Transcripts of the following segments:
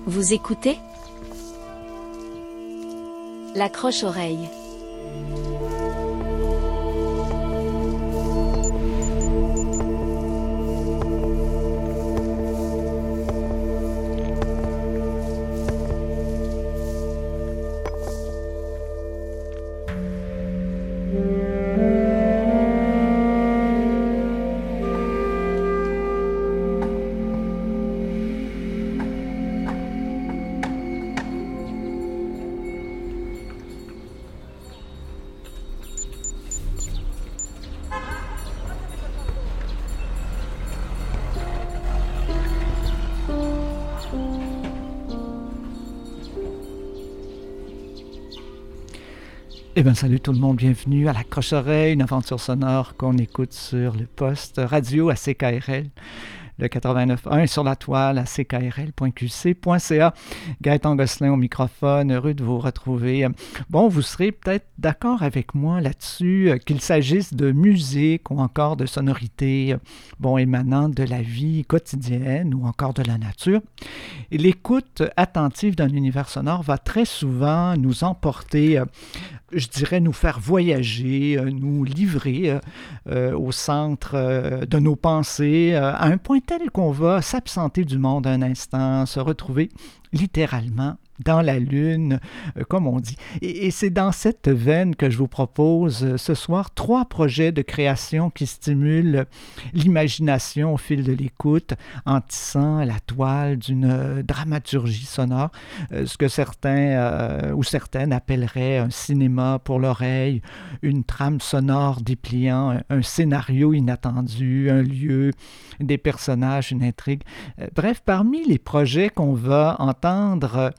Vous écoutez L'accroche-oreille. Eh bien, salut tout le monde, bienvenue à l'Accroche-oreille, une aventure sonore qu'on écoute sur le poste radio à CKRL, le 89.1 sur la toile à ckrl.qc.ca. Gaëtan Gosselin au microphone, heureux de vous retrouver. Bon, vous serez peut-être d'accord avec moi là-dessus, qu'il s'agisse de musique ou encore de sonorités, émanant de la vie quotidienne ou encore de la nature. Et l'écoute attentive d'un univers sonore va très souvent nous emporter, je dirais nous faire voyager, nous livrer au centre de nos pensées, à un point tel qu'on va s'absenter du monde un instant, se retrouver littéralement dans la lune, comme on dit. Et c'est dans cette veine que je vous propose ce soir 3 projets de création qui stimulent l'imagination au fil de l'écoute, en tissant la toile d'une dramaturgie sonore, ce que certains ou certaines appelleraient un cinéma pour l'oreille, une trame sonore dépliant un scénario inattendu, un lieu, des personnages, une intrigue. Bref, parmi les projets qu'on va entendre,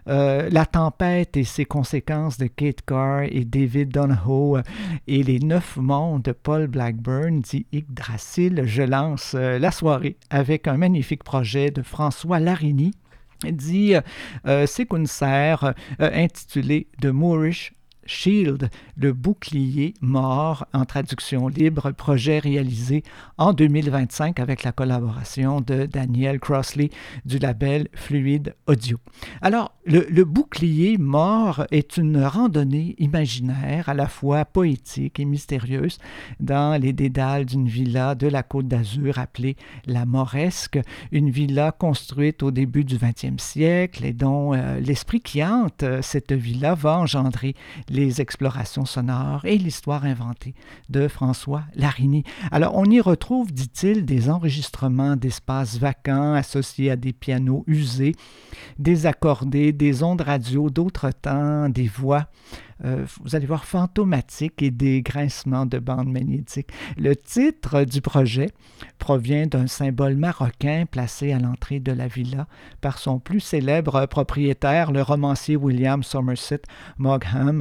La tempête et ses conséquences de Kate Carr et David Donahoe et Les 9 mondes de Paul Blackburn dit Yggdrasil, je lance la soirée avec un magnifique projet de François Larigny dit Séquencer, intitulé The Moorish Shield, le bouclier mort en traduction libre, projet réalisé en 2025 avec la collaboration de Daniel Crossley du label Fluid Audio. Alors, le bouclier mort est une randonnée imaginaire à la fois poétique et mystérieuse dans les dédales d'une villa de la Côte d'Azur appelée la Moresque, une villa construite au début du 20e siècle et dont l'esprit qui hante cette villa va engendrer les explorations sonores et l'histoire inventée de François Larigny. Alors, on y retrouve, dit-il, des enregistrements d'espaces vacants associés à des pianos usés, des accordés, des ondes radio d'autres temps, des voix, vous allez voir, fantomatiques et des grincements de bandes magnétiques. Le titre du projet provient d'un symbole marocain placé à l'entrée de la villa par son plus célèbre propriétaire, le romancier William Somerset Maugham,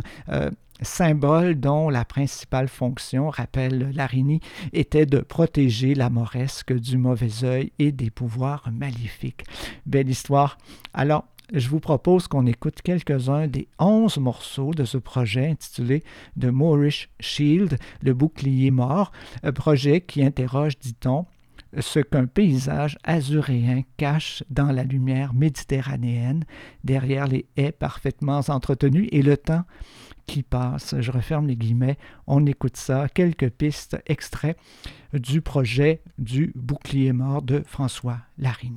symbole dont la principale fonction, rappelle Larigny, était de protéger la Moresque du mauvais œil et des pouvoirs maléfiques. Belle histoire. Alors, je vous propose qu'on écoute quelques-uns des 11 morceaux de ce projet intitulé The Moorish Shield, le bouclier mort, un projet qui interroge, dit-on, ce qu'un paysage azuréen cache dans la lumière méditerranéenne, derrière les haies parfaitement entretenues et le temps qui passe. Je referme les guillemets, on écoute ça, quelques pistes extraits du projet du bouclier mort de François Larigny.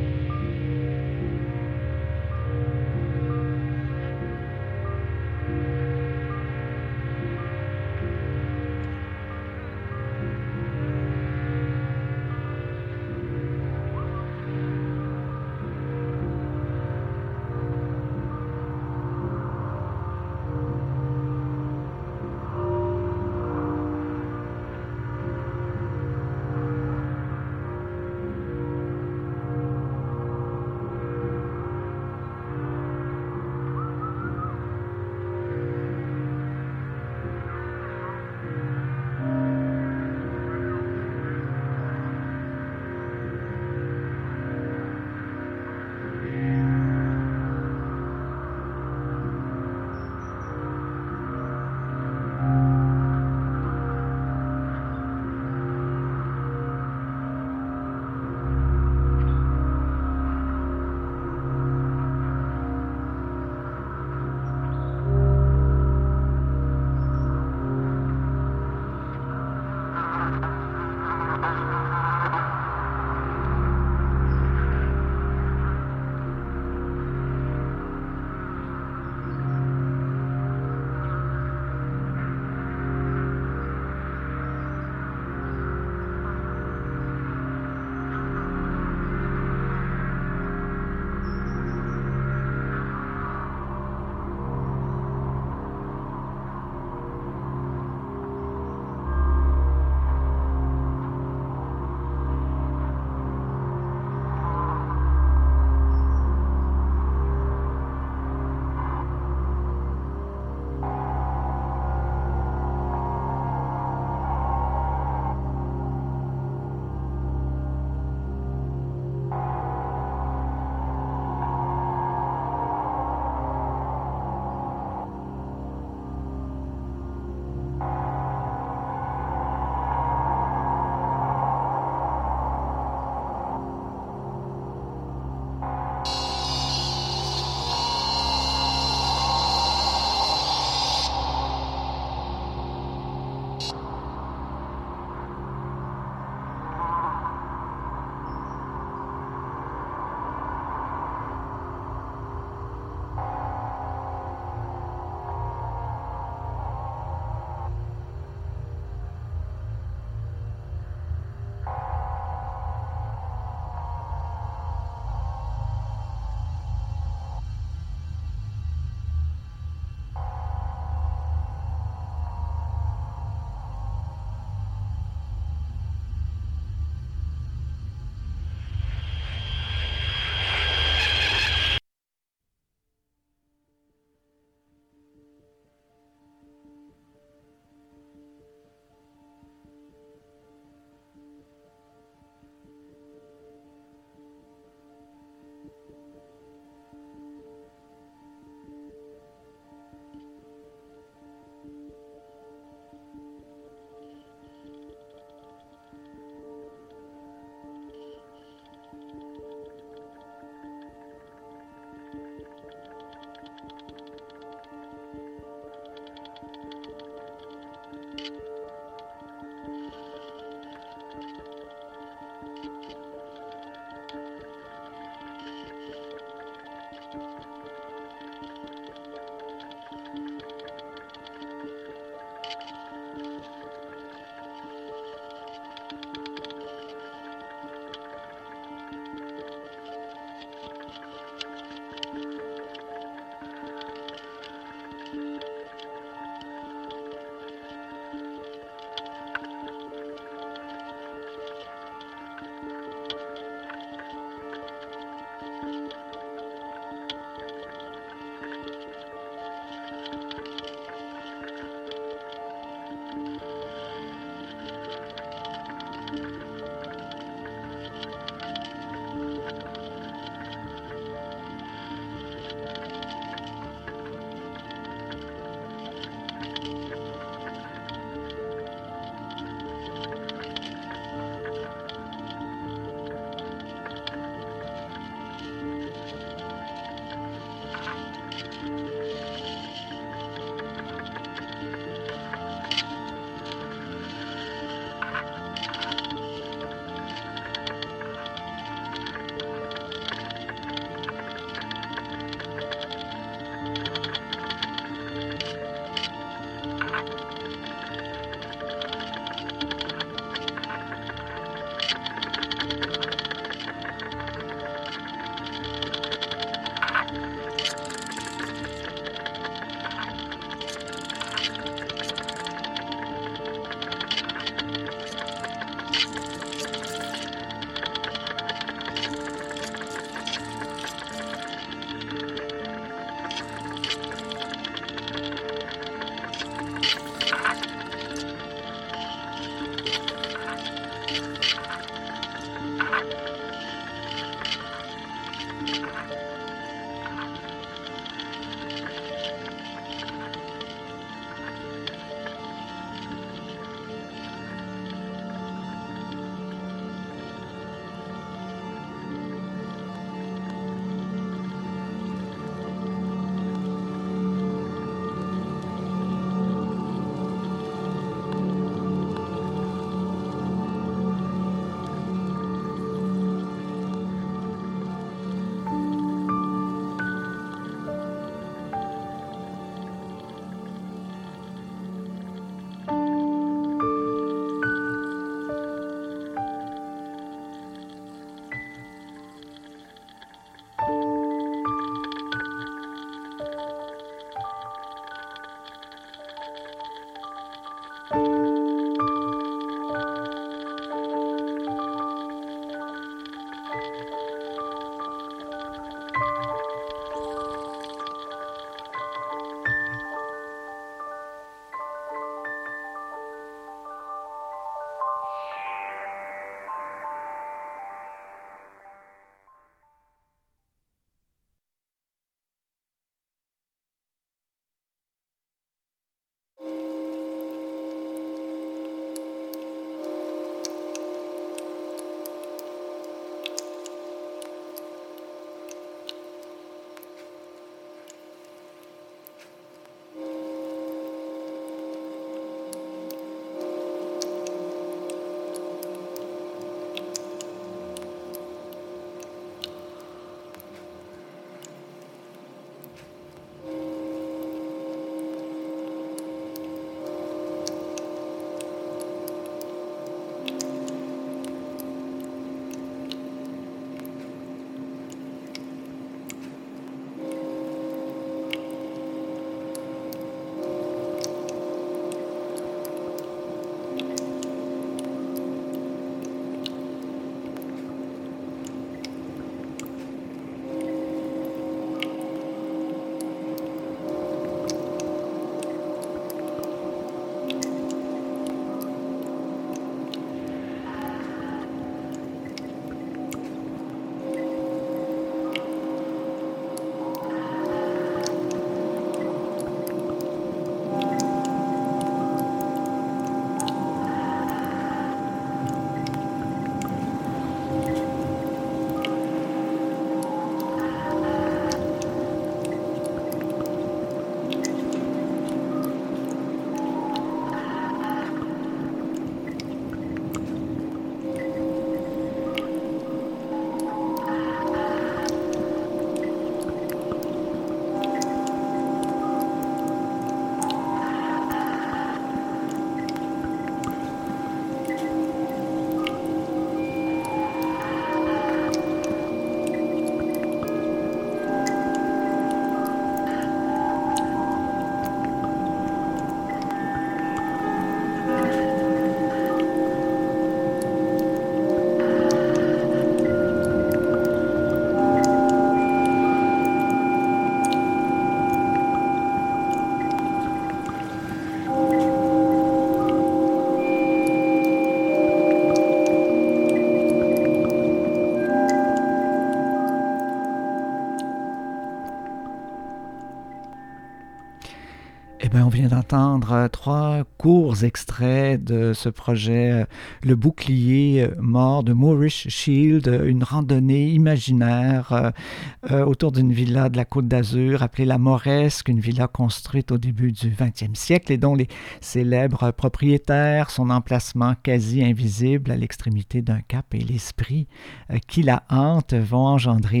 Eh bien, on vient d'entendre trois courts extraits de ce projet Le bouclier mort de Moorish Shield, une randonnée imaginaire autour d'une villa de la Côte d'Azur appelée la Moresque, une villa construite au début du 20e siècle et dont les célèbres propriétaires, son emplacement quasi invisible à l'extrémité d'un cap et l'esprit qui la hante vont engendrer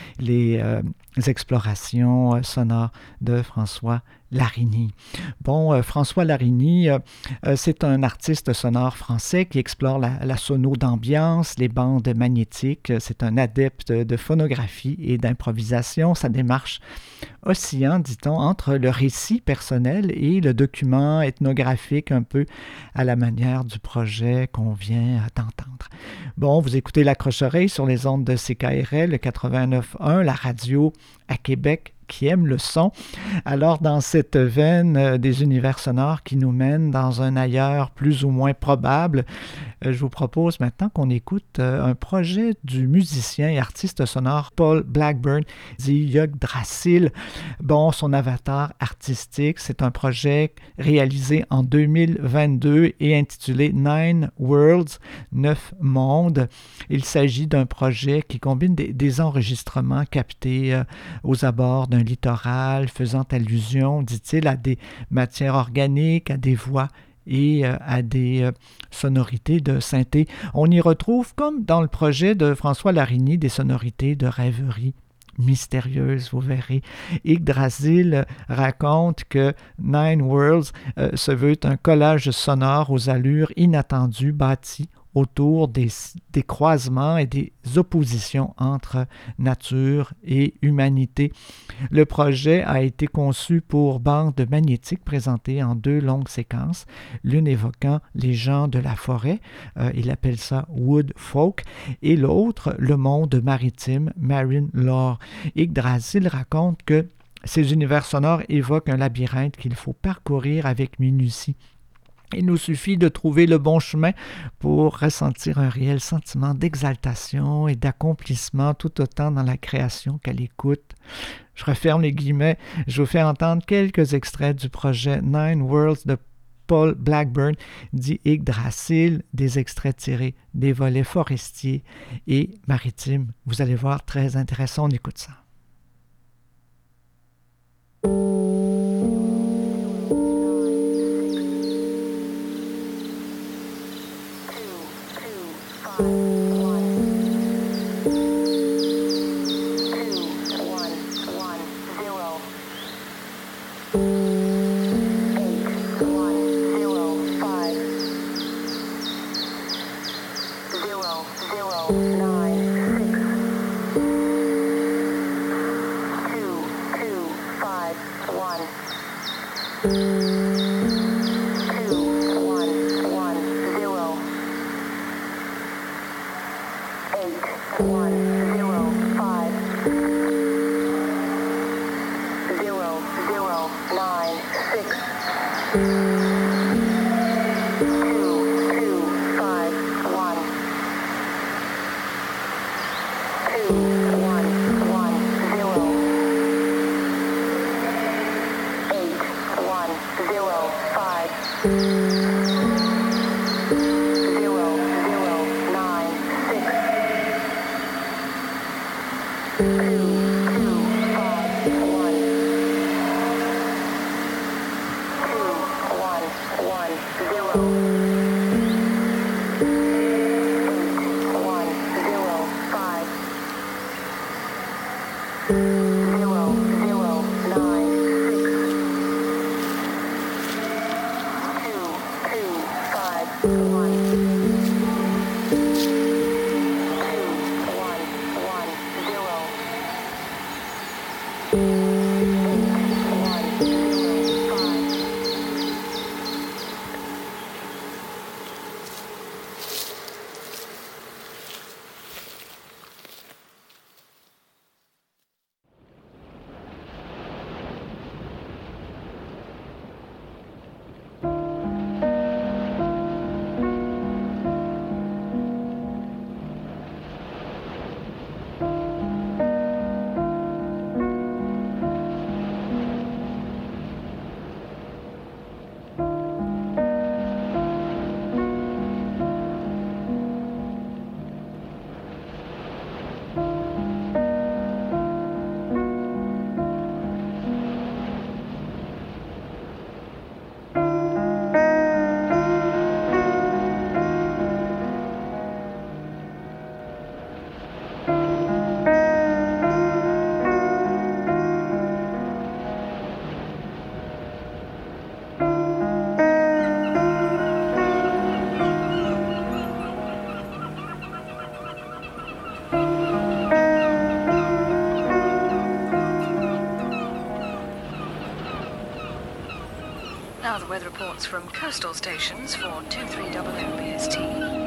les explorations sonores de François Larigny. Bon, François Larigny, c'est un artiste sonore français qui explore la sono d'ambiance, les bandes magnétiques. C'est un adepte de phonographie et d'improvisation. Sa démarche oscillant, dit-on, entre le récit personnel et le document ethnographique, un peu à la manière du projet qu'on vient d'entendre. Bon, vous écoutez l'Accroche-oreille sur les ondes de CKRL, le 89.1, la radio à Québec qui aime le son. Alors, dans cette veine des univers sonores qui nous mènent dans un ailleurs plus ou moins probable, je vous propose maintenant qu'on écoute un projet du musicien et artiste sonore Paul Blackburn, dit Yggdrasil. Bon, son avatar artistique, c'est un projet réalisé en 2022 et intitulé Nine Worlds, 9 mondes. Il s'agit d'un projet qui combine des enregistrements captés aux abords d'un littoral, faisant allusion, dit-il, à des matières organiques, à des voix et à des sonorités de synthé. On y retrouve, comme dans le projet de François Larigny, des sonorités de rêverie mystérieuse, vous verrez. Yggdrasil raconte que Nine Worlds se veut un collage sonore aux allures inattendues bâti autour des croisements et des oppositions entre nature et humanité. Le projet a été conçu pour bande magnétique présentée en 2 longues séquences, l'une évoquant les gens de la forêt, il appelle ça Wood Folk, et l'autre le monde maritime, Marine Lore. Yggdrasil raconte que ces univers sonores évoquent un labyrinthe qu'il faut parcourir avec minutie. Il nous suffit de trouver le bon chemin pour ressentir un réel sentiment d'exaltation et d'accomplissement tout autant dans la création qu'à l'écoute. Je referme les guillemets, je vous fais entendre quelques extraits du projet Nine Worlds de Paul Blackburn, dit Yggdrasil, des extraits tirés des volets forestiers et maritimes. Vous allez voir, très intéressant, on écoute ça. reports from coastal stations for 2300 BST.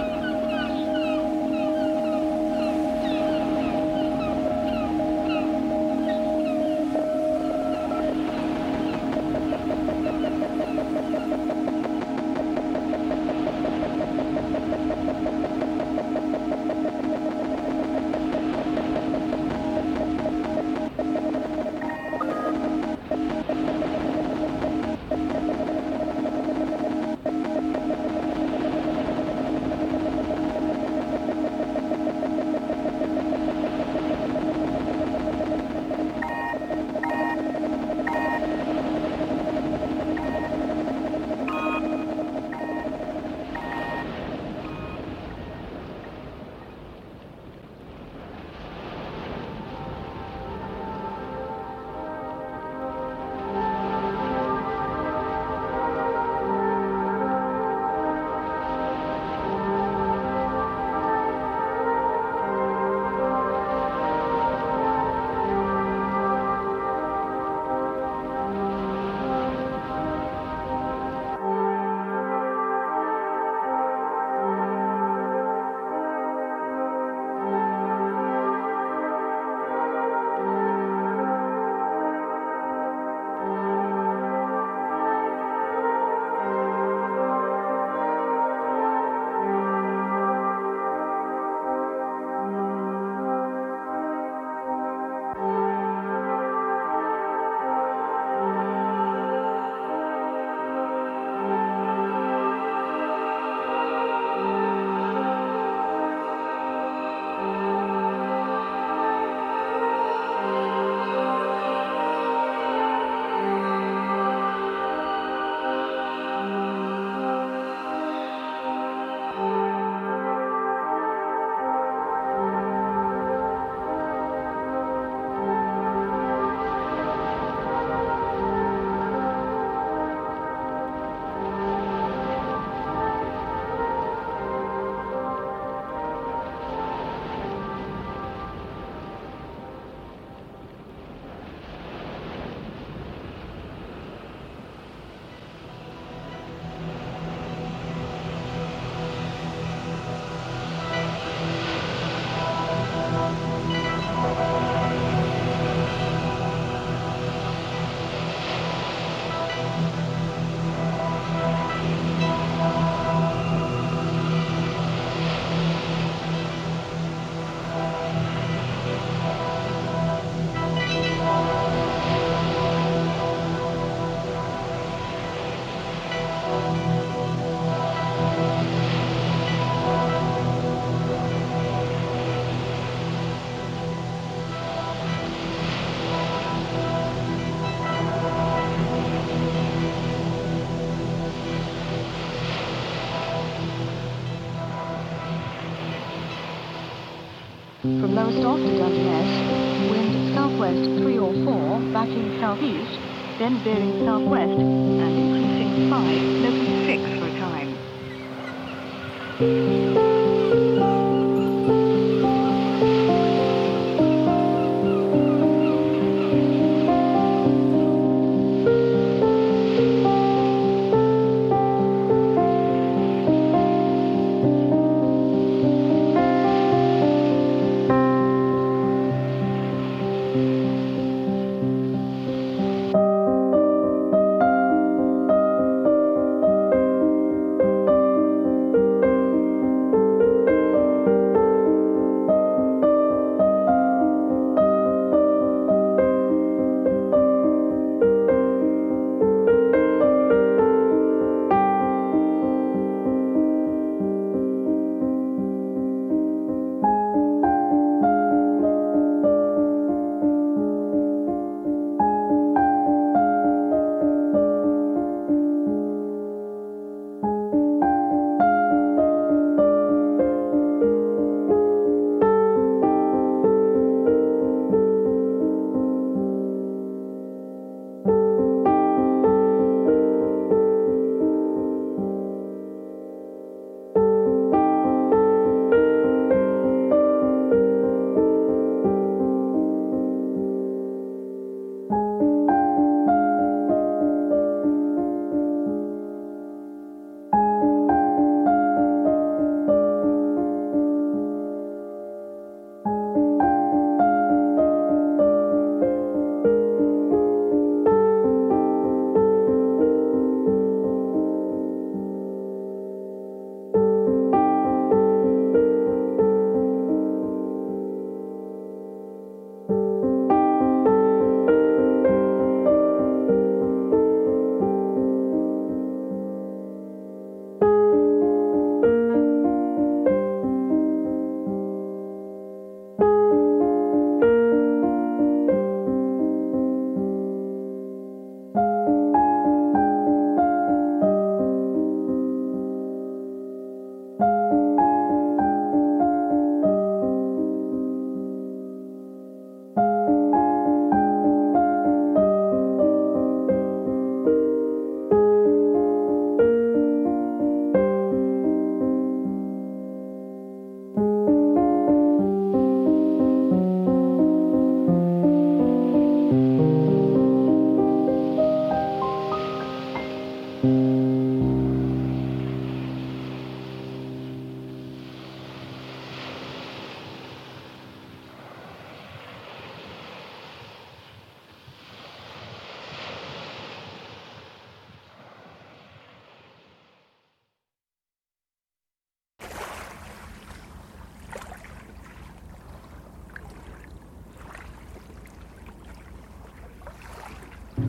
From Lowestoft to Dungeness, wind southwest 3 or 4, backing southeast, then veering southwest and increasing 5, sloping 6 for a time.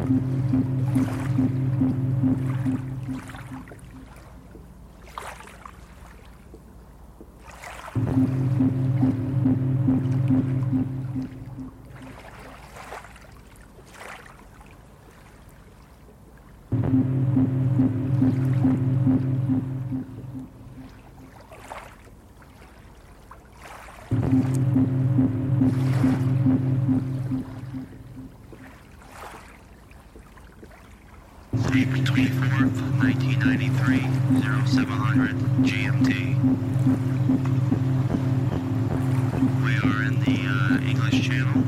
April 24th, 1993, 0700 GMT. We are in the English Channel,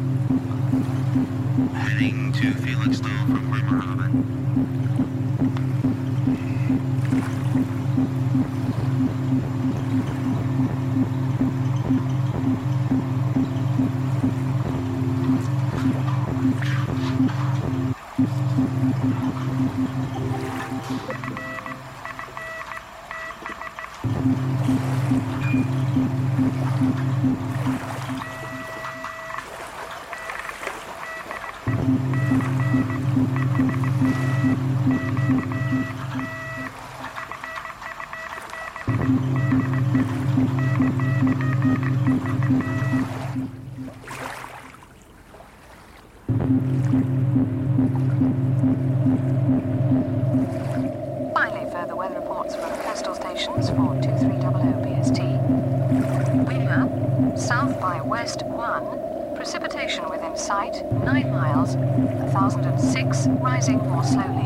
heading to Felixstowe from Bremerhaven. Finally, further weather reports from coastal stations for 2300 BST. Wind south by west 1. Precipitation within sight 9 miles. 1006, rising more slowly.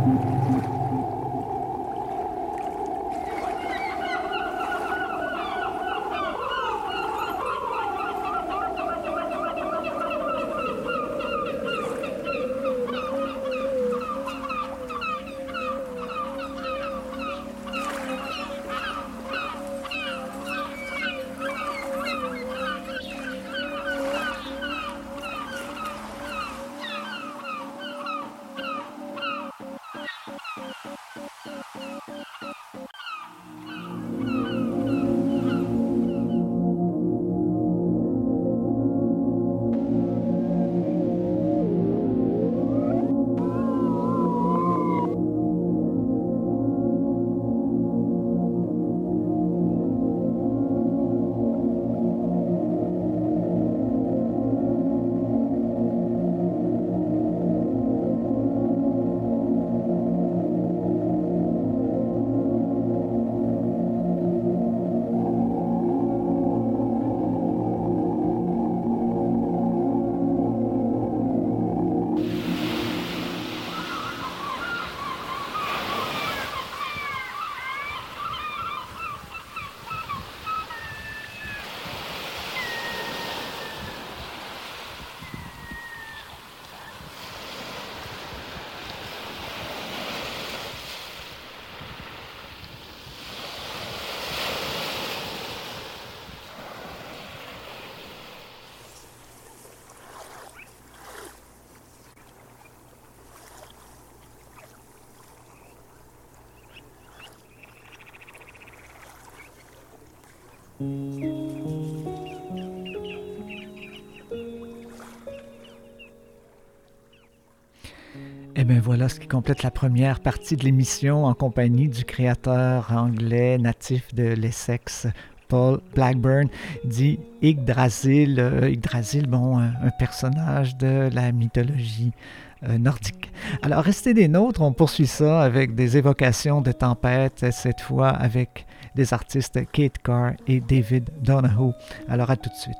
Et bien voilà ce qui complète la première partie de l'émission en compagnie du créateur anglais natif de l'Essex, Paul Blackburn, dit Yggdrasil. Yggdrasil, bon, un personnage de la mythologie nordique. Alors, restez des nôtres, on poursuit ça avec des évocations de tempêtes, cette fois avec des artistes Kate Carr et David Donohoe. Alors, à tout de suite.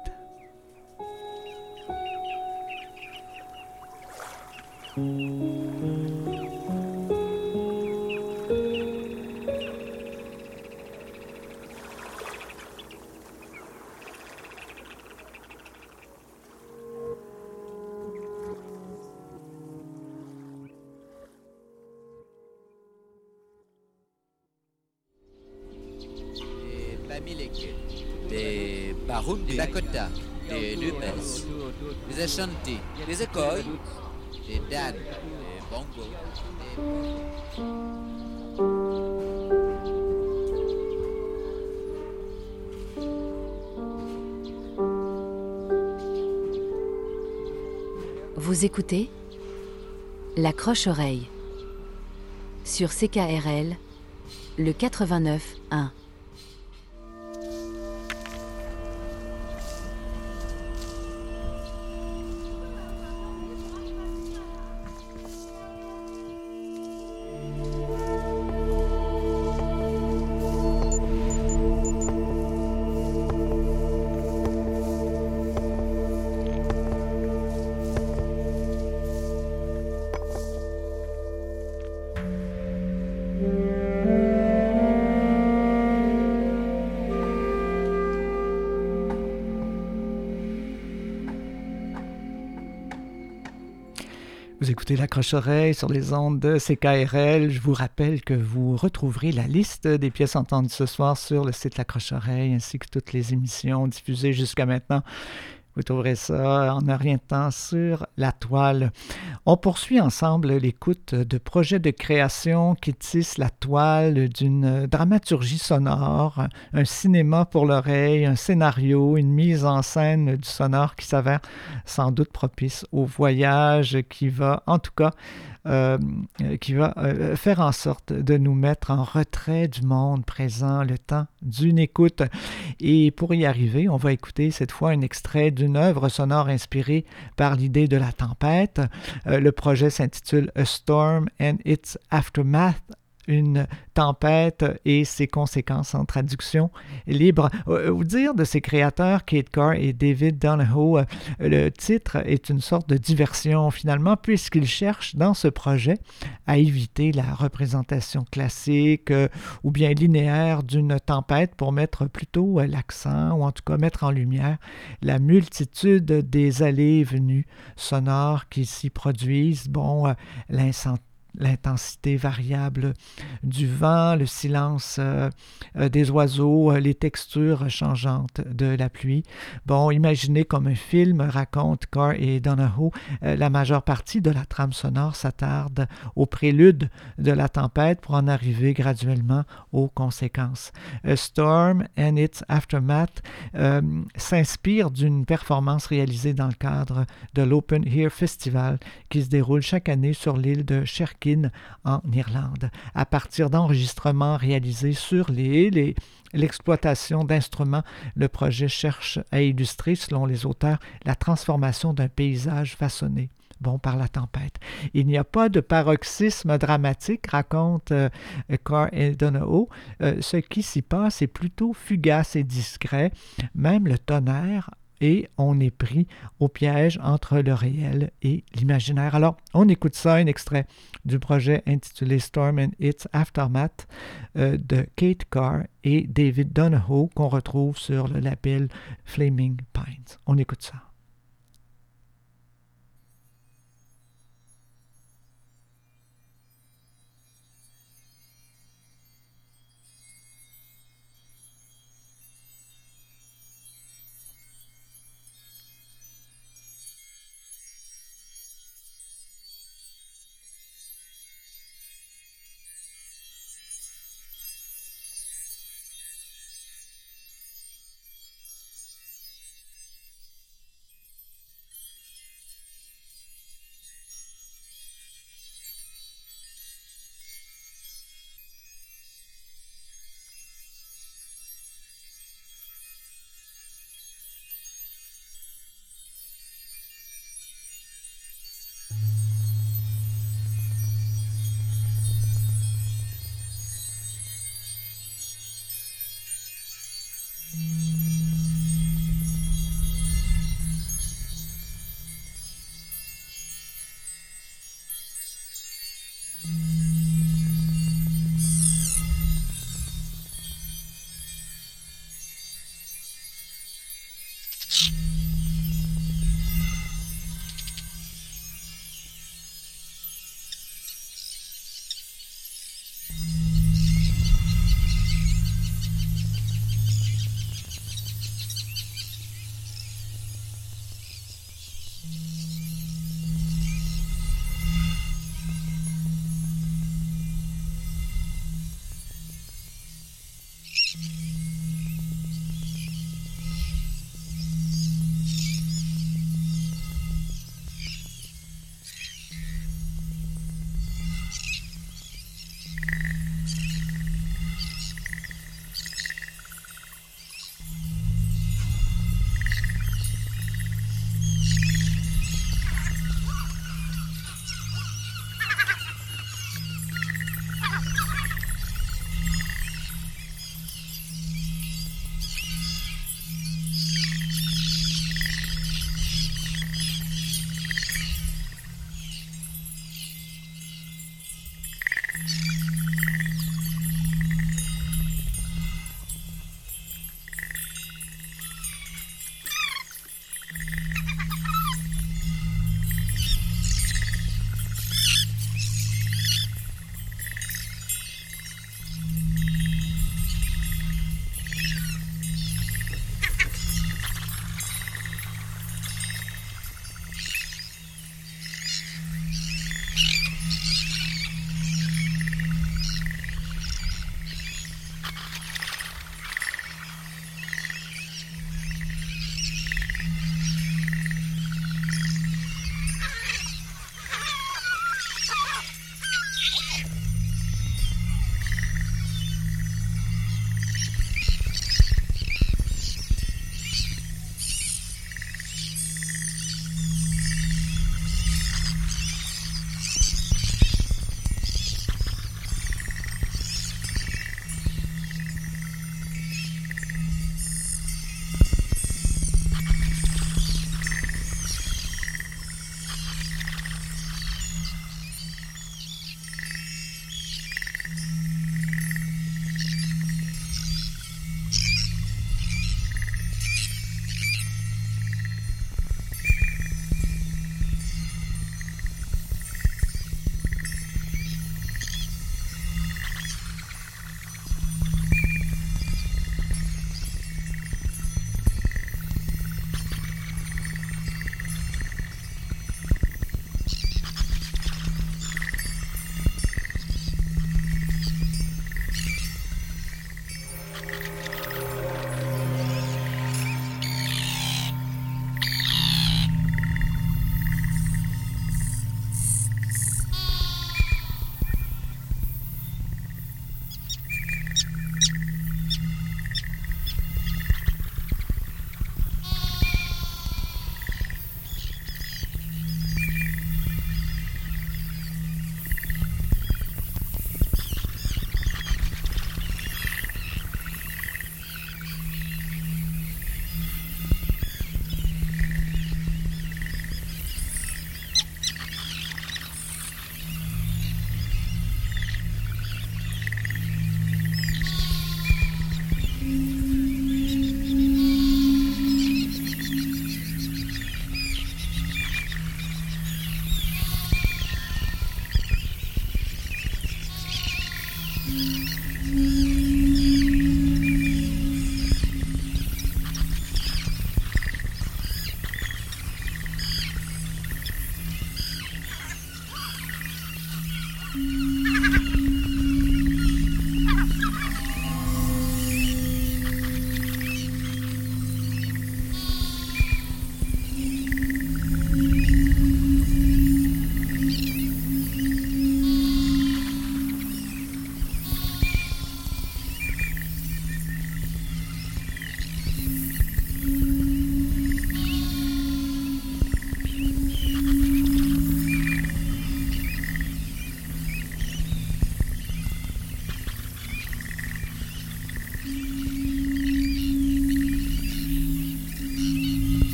Des Barum, des Dakota, des Nupes, des Ashanti, des Ekoi, des Dan, des Bongo, Vous écoutez La Croche-Oreille. Sur CKRL, le 89.1. Vous écoutez La Croche-Oreille sur les ondes de CKRL. Je vous rappelle que vous retrouverez la liste des pièces entendues ce soir sur le site La Croche-Oreille, ainsi que toutes les émissions diffusées jusqu'à maintenant. Vous trouverez ça en un rien de temps sur la toile. On poursuit ensemble l'écoute de projets de création qui tissent la toile d'une dramaturgie sonore, un cinéma pour l'oreille, un scénario, une mise en scène du sonore qui s'avère sans doute propice au voyage, qui va en tout cas faire en sorte de nous mettre en retrait du monde présent, le temps d'une écoute. Et pour y arriver, on va écouter cette fois un extrait d'une œuvre sonore inspirée par l'idée de la tempête. Le projet s'intitule A Storm and Its Aftermath, une tempête et ses conséquences en traduction libre. Vous dire de ses créateurs, Kate Carr et David Donahoe, le titre est une sorte de diversion finalement, puisqu'ils cherchent dans ce projet à éviter la représentation classique ou bien linéaire d'une tempête pour mettre plutôt l'accent, ou en tout cas mettre en lumière la multitude des allées et venues sonores qui s'y produisent. L'intensité variable du vent, le silence des oiseaux, les textures changeantes de la pluie. Imaginez comme un film, raconte Carr et Donahoe, la majeure partie de la trame sonore s'attarde au prélude de la tempête pour en arriver graduellement aux conséquences. A Storm and Its Aftermath s'inspire d'une performance réalisée dans le cadre de l'Open Ear Festival qui se déroule chaque année sur l'île de Sherkin en Irlande. À partir d'enregistrements réalisés sur l'île et l'exploitation d'instruments, le projet cherche à illustrer, selon les auteurs, la transformation d'un paysage façonné par la tempête. Il n'y a pas de paroxysme dramatique, raconte Carr et Donahoe. Ce qui s'y passe est plutôt fugace et discret, même le tonnerre, et on est pris au piège entre le réel et l'imaginaire. Alors, on écoute ça, un extrait du projet intitulé Storm and Its Aftermath de Kate Carr et David Donahoe qu'on retrouve sur le label Flaming Pines. On écoute ça.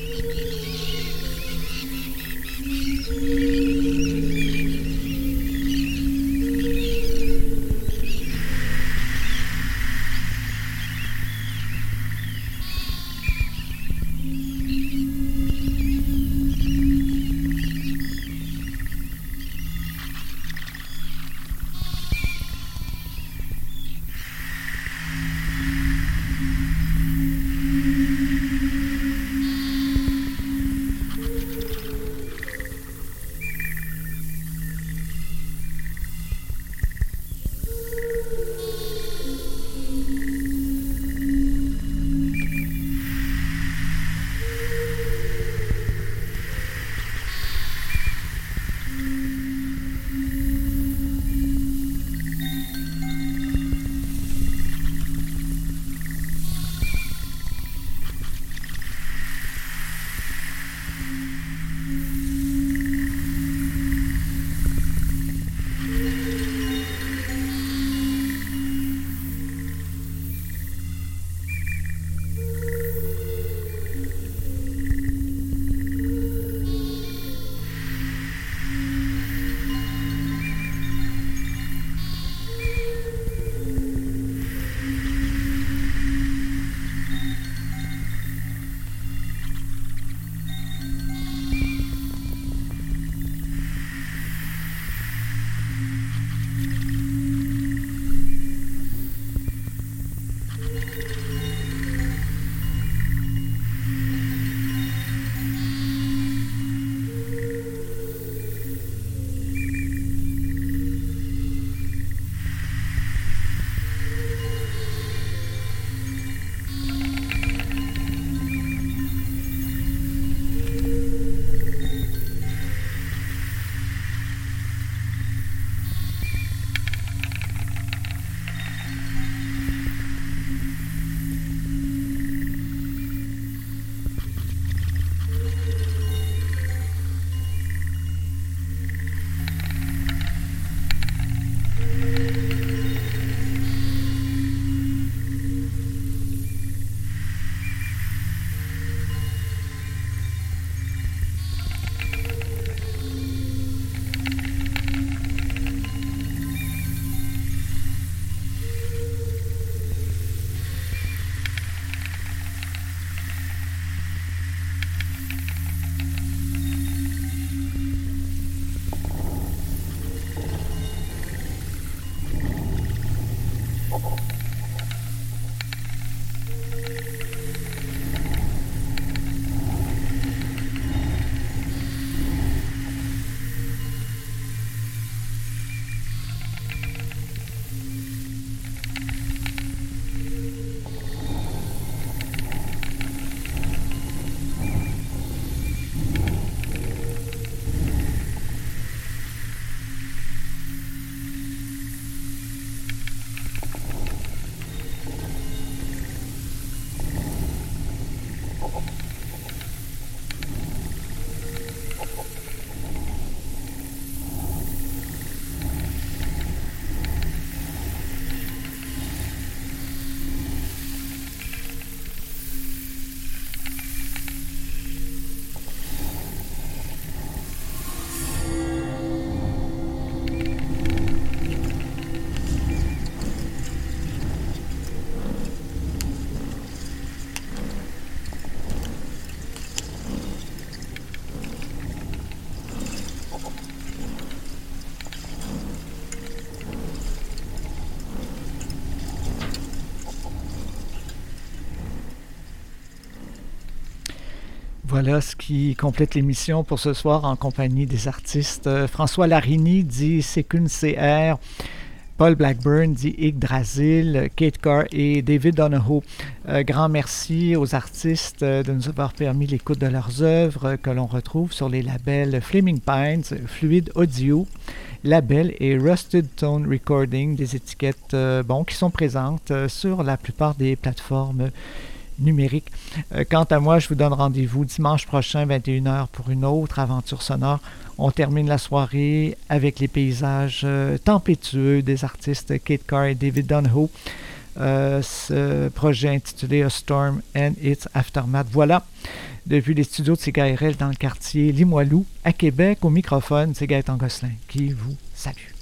Voilà ce qui complète l'émission pour ce soir en compagnie des artistes François Larini, dit Sekun CR, Paul Blackburn, dit Yggdrasil, Kate Carr et David Donahoe. Grand merci aux artistes de nous avoir permis l'écoute de leurs œuvres que l'on retrouve sur les labels Flaming Pines, Fluid Audio, Label et Rusted Tone Recording, des étiquettes qui sont présentes sur la plupart des plateformes numériques. Quant à moi, je vous donne rendez-vous dimanche prochain, 21h, pour une autre aventure sonore. On termine la soirée avec les paysages tempétueux des artistes Kate Carr et David Donahoe. ce projet intitulé A Storm and Its Aftermath. Voilà, depuis les studios de CKRL dans le quartier Limoilou, à Québec, au microphone, c'est Gaëtan Gosselin qui vous salue.